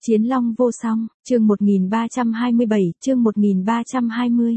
Chiến Long vô song, chương 1327, chương 1320.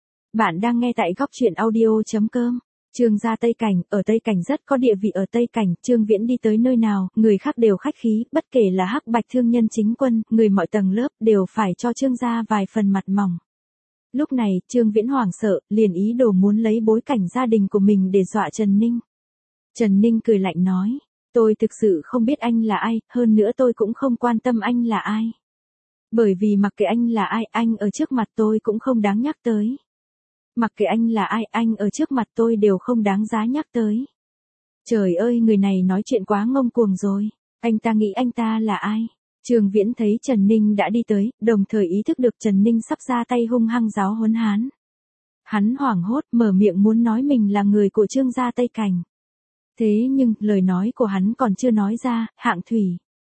Bạn đang nghe tại góc truyện audio.com. Trương gia Tây Cảnh, ở Tây Cảnh rất có địa vị ở Tây Cảnh, Trương Viễn đi tới nơi nào, người khác đều khách khí, bất kể là hắc bạch thương nhân chính quân, người mọi tầng lớp đều phải cho Trương gia vài phần mặt mỏng. Lúc này, Trương Viễn hoảng sợ, liền ý đồ muốn lấy bối cảnh gia đình của mình để dọa Trần Ninh. Trần Ninh cười lạnh nói, tôi thực sự không biết anh là ai, hơn nữa tôi cũng không quan tâm anh là ai. Bởi vì mặc kệ anh là ai, anh ở trước mặt tôi cũng không đáng nhắc tới. Mặc kệ anh là ai, anh ở trước mặt tôi đều không đáng giá nhắc tới. Trời ơi, người này nói chuyện quá ngông cuồng rồi. Anh ta nghĩ anh ta là ai? Trương Viễn thấy Trần Ninh đã đi tới, đồng thời ý thức được Trần Ninh sắp ra tay hung hăng giáo huấn hắn. Hắn hoảng hốt mở miệng muốn nói mình là người của Trương gia Tây Cảnh. Thế nhưng, lời nói của hắn còn chưa nói ra, Hạng Thủy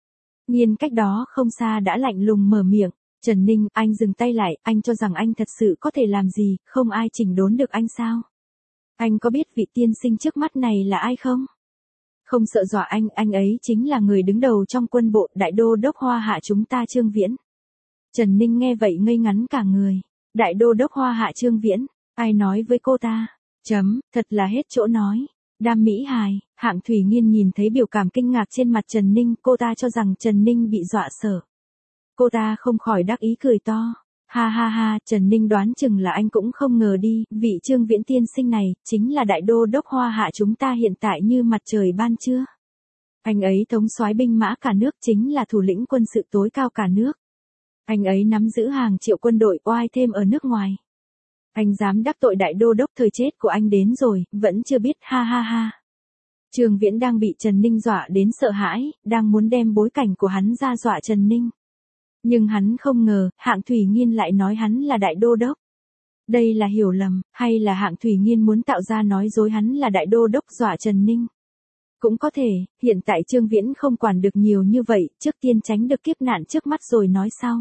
Nhiên cách đó không xa đã lạnh lùng mở miệng. Trần Ninh, anh dừng tay lại, anh cho rằng anh thật sự có thể làm gì, không ai chỉnh đốn được anh sao? Anh có biết vị tiên sinh trước mắt này là ai không? Không sợ dọa anh ấy chính là người đứng đầu trong quân bộ, đại đô đốc Hoa Hạ chúng ta Trương Viễn. Trần Ninh nghe vậy ngây ngắn cả người. Đại đô đốc Hoa Hạ Trương Viễn, ai nói với cô ta? Thật là hết chỗ nói. Đam mỹ hài, Hạng Thủy Nhiên nhìn thấy biểu cảm kinh ngạc trên mặt Trần Ninh, cô ta cho rằng Trần Ninh bị dọa sợ. Cô ta không khỏi đắc ý cười to. Ha ha ha, Trần Ninh đoán chừng là anh cũng không ngờ đi, vị Trương Viễn tiên sinh này, chính là đại đô đốc Hoa Hạ chúng ta hiện tại như mặt trời ban trưa. Anh ấy thống soái binh mã cả nước, chính là thủ lĩnh quân sự tối cao cả nước. Anh ấy nắm giữ hàng triệu quân đội oai thêm ở nước ngoài. Anh dám đắc tội đại đô đốc, thời chết của anh đến rồi, vẫn chưa biết, ha ha ha. Trương Viễn đang bị Trần Ninh dọa đến sợ hãi, đang muốn đem bối cảnh của hắn ra dọa Trần Ninh. Nhưng hắn không ngờ, Hạng Thủy Nhiên lại nói hắn là đại đô đốc. Đây là hiểu lầm, hay là Hạng Thủy Nhiên muốn tạo ra nói dối hắn là đại đô đốc dọa Trần Ninh? Cũng có thể, hiện tại Trương Viễn không quản được nhiều như vậy, trước tiên tránh được kiếp nạn trước mắt rồi nói sau.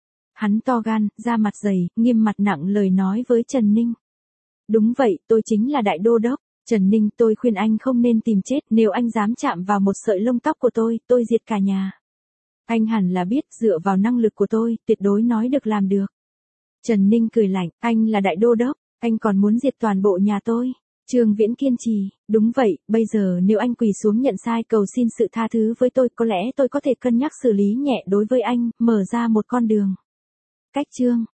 Hắn to gan, da mặt dày, nghiêm mặt nặng lời nói với Trần Ninh. Đúng vậy, tôi chính là đại đô đốc. Trần Ninh, tôi khuyên anh không nên tìm chết, nếu anh dám chạm vào một sợi lông tóc của tôi diệt cả nhà. Anh hẳn là biết, dựa vào năng lực của tôi, tuyệt đối nói được làm được. Trần Ninh cười lạnh, anh là đại đô đốc, anh còn muốn diệt toàn bộ nhà tôi. Trương Viễn kiên trì, đúng vậy, bây giờ nếu anh quỳ xuống nhận sai cầu xin sự tha thứ với tôi, có lẽ tôi có thể cân nhắc xử lý nhẹ đối với anh, mở ra một con đường. Cách chương